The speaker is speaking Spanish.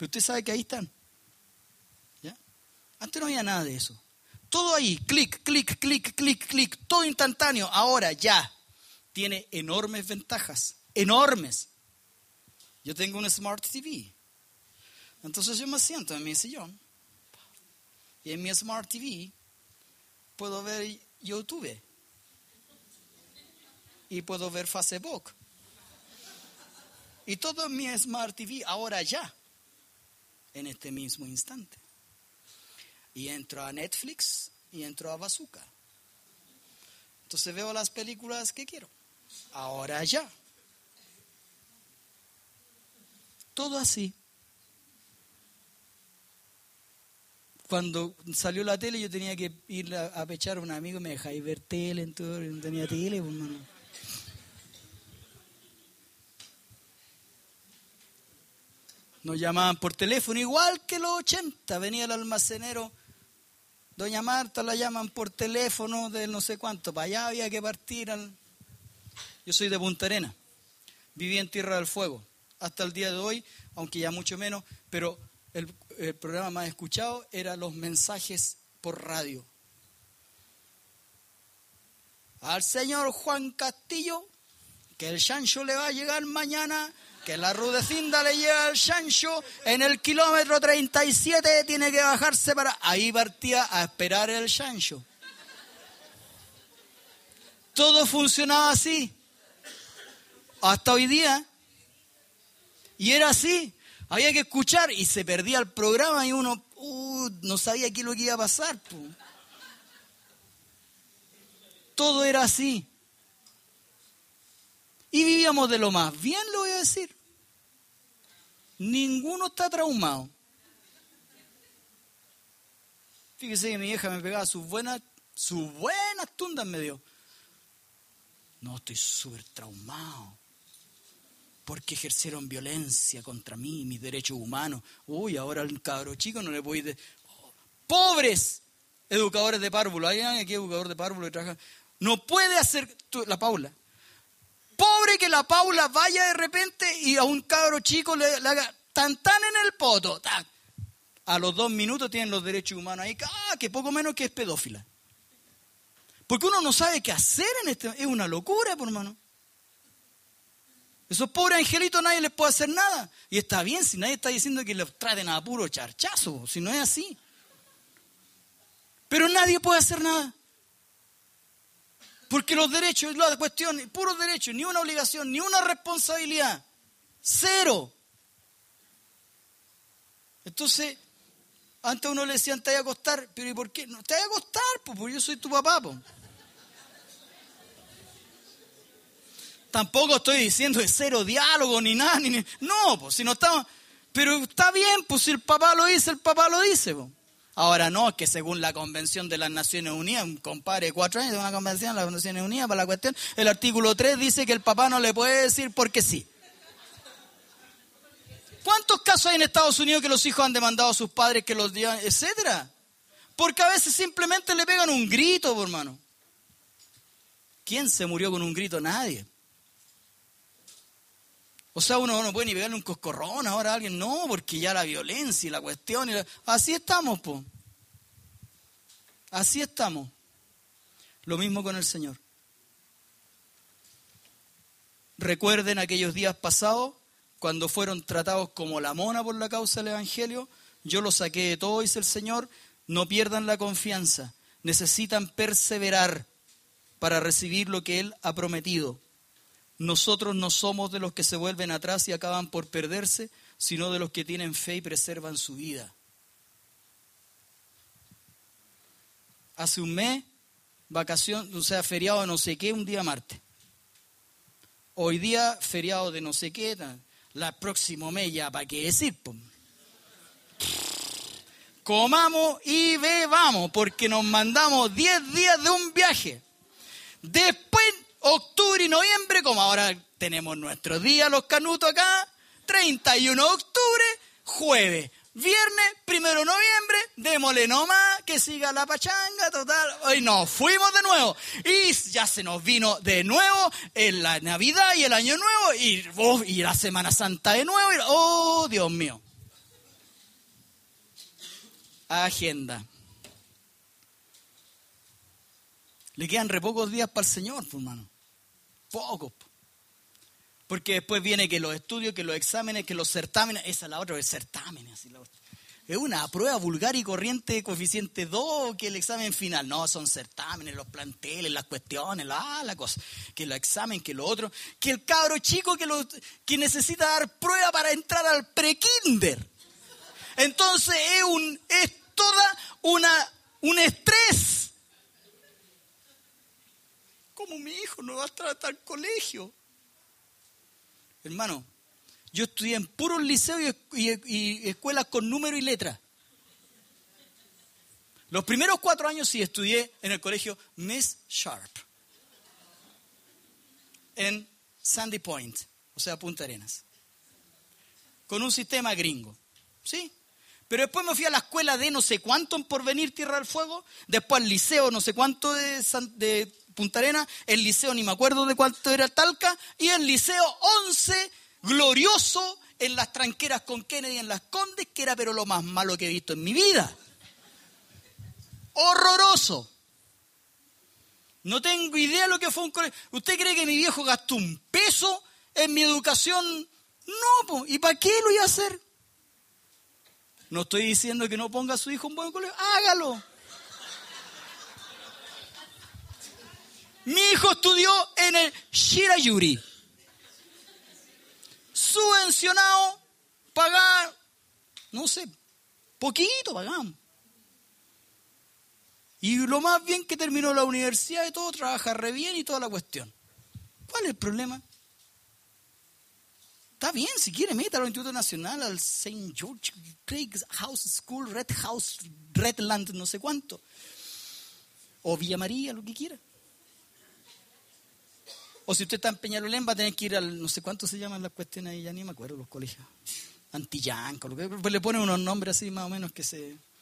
Pero usted sabe que ahí están. ¿Ya? Antes no había nada de eso. Todo ahí, clic, clic, clic, clic, clic, todo instantáneo. Ahora ya tiene enormes ventajas, enormes. Yo tengo un Smart TV. Entonces yo me siento en mi sillón y en mi Smart TV puedo ver YouTube y puedo ver Facebook. Y todo en mi Smart TV ahora ya, en este mismo instante. Y entro a Netflix y entro a Bazooka. Entonces veo las películas que quiero. Ahora ya. Todo así. Cuando salió la tele yo tenía que ir a pechar a un amigo y me dejáis ver tele, entonces no tenía tele, pues, hermano. Nos llamaban por teléfono, igual que los 80, venía el almacenero. Doña Marta la llaman por teléfono de no sé cuánto, para allá había que partir. Yo soy de Punta Arenas, viví en Tierra del Fuego, hasta el día de hoy, aunque ya mucho menos, pero el programa más escuchado eran los mensajes por radio. Al señor Juan Castillo, que el chancho le va a llegar mañana, que la Rudecinda le llega al chancho, en el kilómetro 37 tiene que bajarse para... Ahí partía a esperar el chancho. Todo funcionaba así. Hasta hoy día. Y era así. Había que escuchar y se perdía el programa y uno no sabía qué es lo que iba a pasar. Todo era así. Y vivíamos de lo más bien, lo voy a decir. Ninguno está traumado. Fíjese que mi vieja me pegaba sus buenas tundas me dio. No, estoy súper traumado. Porque ejercieron violencia contra mí, mis derechos humanos. Uy, ahora al cabro chico no le voy a... ¡Pobres! Educadores de párvulo. ¿Hay alguien aquí educador de párvulo que trabaja? No puede hacer... La Paula. Pobre que la Paula vaya de repente y a un cabro chico le haga tan en el poto. Tan. A los 2 minutos tienen los derechos humanos ahí. Que poco menos que es pedófila. Porque uno no sabe qué hacer en este... Es una locura, por hermano. Esos pobres angelitos nadie les puede hacer nada. Y está bien si nadie está diciendo que los traten a puro charchazo. Si no es así. Pero nadie puede hacer nada. Porque los derechos, la cuestión, puros derechos, ni una obligación, ni una responsabilidad. Cero. Entonces, antes uno le decían, te voy a acostar, pero ¿y por qué? No, te voy a acostar, porque yo soy tu papá, Tampoco estoy diciendo de cero diálogo, ni nada, no, si no estamos... Pero está bien, si el papá lo dice, el papá lo dice, Ahora no, es que según la Convención de las Naciones Unidas, un compadre de 4 años de una convención de las Naciones Unidas para la cuestión, el artículo 3 dice que el papá no le puede decir porque sí. ¿Cuántos casos hay en Estados Unidos que los hijos han demandado a sus padres que los llevan, etcétera? Porque a veces simplemente le pegan un grito, hermano. ¿Quién se murió con un grito? Nadie. O sea, uno no puede ni pegarle un coscorrón ahora a alguien. No, porque ya la violencia y la cuestión. Así estamos, Así estamos. Lo mismo con el Señor. Recuerden aquellos días pasados, cuando fueron tratados como la mona por la causa del Evangelio. Yo los saqué de todo, dice el Señor. No pierdan la confianza. Necesitan perseverar para recibir lo que Él ha prometido. Nosotros no somos de los que se vuelven atrás y acaban por perderse, sino de los que tienen fe y preservan su vida. Hace un mes, vacación, feriado de no sé qué, un día martes. Hoy día, feriado de no sé qué, la próximo mes ya, ¿para qué decir? Comamos y bebamos, porque nos mandamos 10 días de un viaje. Después, octubre y noviembre, como ahora tenemos nuestros días, los canutos acá, 31 de octubre, jueves, viernes, 1 de noviembre, démosle nomás, que siga la pachanga, total. Hoy nos fuimos de nuevo. Y ya se nos vino de nuevo en la Navidad y el Año Nuevo, y la Semana Santa de nuevo. Oh, Dios mío. agenda. Le quedan re pocos días para el Señor, hermano. Pocos. Porque después viene que los estudios, que los exámenes, que los certámenes. Esa es la otra, el certamen. Así la otra. Es una prueba vulgar y corriente de coeficiente 2, que el examen final. No, son certámenes, los planteles, las cuestiones, la cosa. Que el examen, que lo otro. Que el cabro chico que necesita dar prueba para entrar al prekinder. Entonces es toda un estrés. ¿Cómo mi hijo no va a estar hasta el colegio? Hermano, yo estudié en puros liceos y escuelas con número y letra. Los primeros 4 años sí estudié en el colegio Miss Sharp. En Sandy Point, o sea, Punta Arenas. Con un sistema gringo. ¿Sí? Pero después me fui a la escuela de no sé cuánto en Porvenir, Tierra del Fuego. Después al liceo no sé cuánto de Punta Arenas. El liceo ni me acuerdo de cuánto era Talca. Y el liceo 11, glorioso, en las tranqueras con Kennedy en Las Condes, que era pero lo más malo que he visto en mi vida. Horroroso. No tengo idea de lo que fue un colegio. ¿Usted cree que mi viejo gastó un peso en mi educación? No, ¿y para qué lo iba a hacer? No estoy diciendo que no ponga a su hijo en un buen colegio. Hágalo. Mi hijo estudió en el Shirayuri. Subvencionado, pagar, no sé, poquito pagamos. Y lo más bien que terminó la universidad y todo, trabaja re bien y toda la cuestión. ¿Cuál es el problema? Está bien, si quiere, métalo al Instituto Nacional, al St. George Craig House School, Red House, Redland, no sé cuánto. O Villa María, lo que quiera. O si usted está en Peñalolén, va a tener que ir al, no sé cuánto se llaman las cuestiones ahí, ya ni me acuerdo, los colegios. Antillanca, pues le ponen unos nombres así más o menos que se...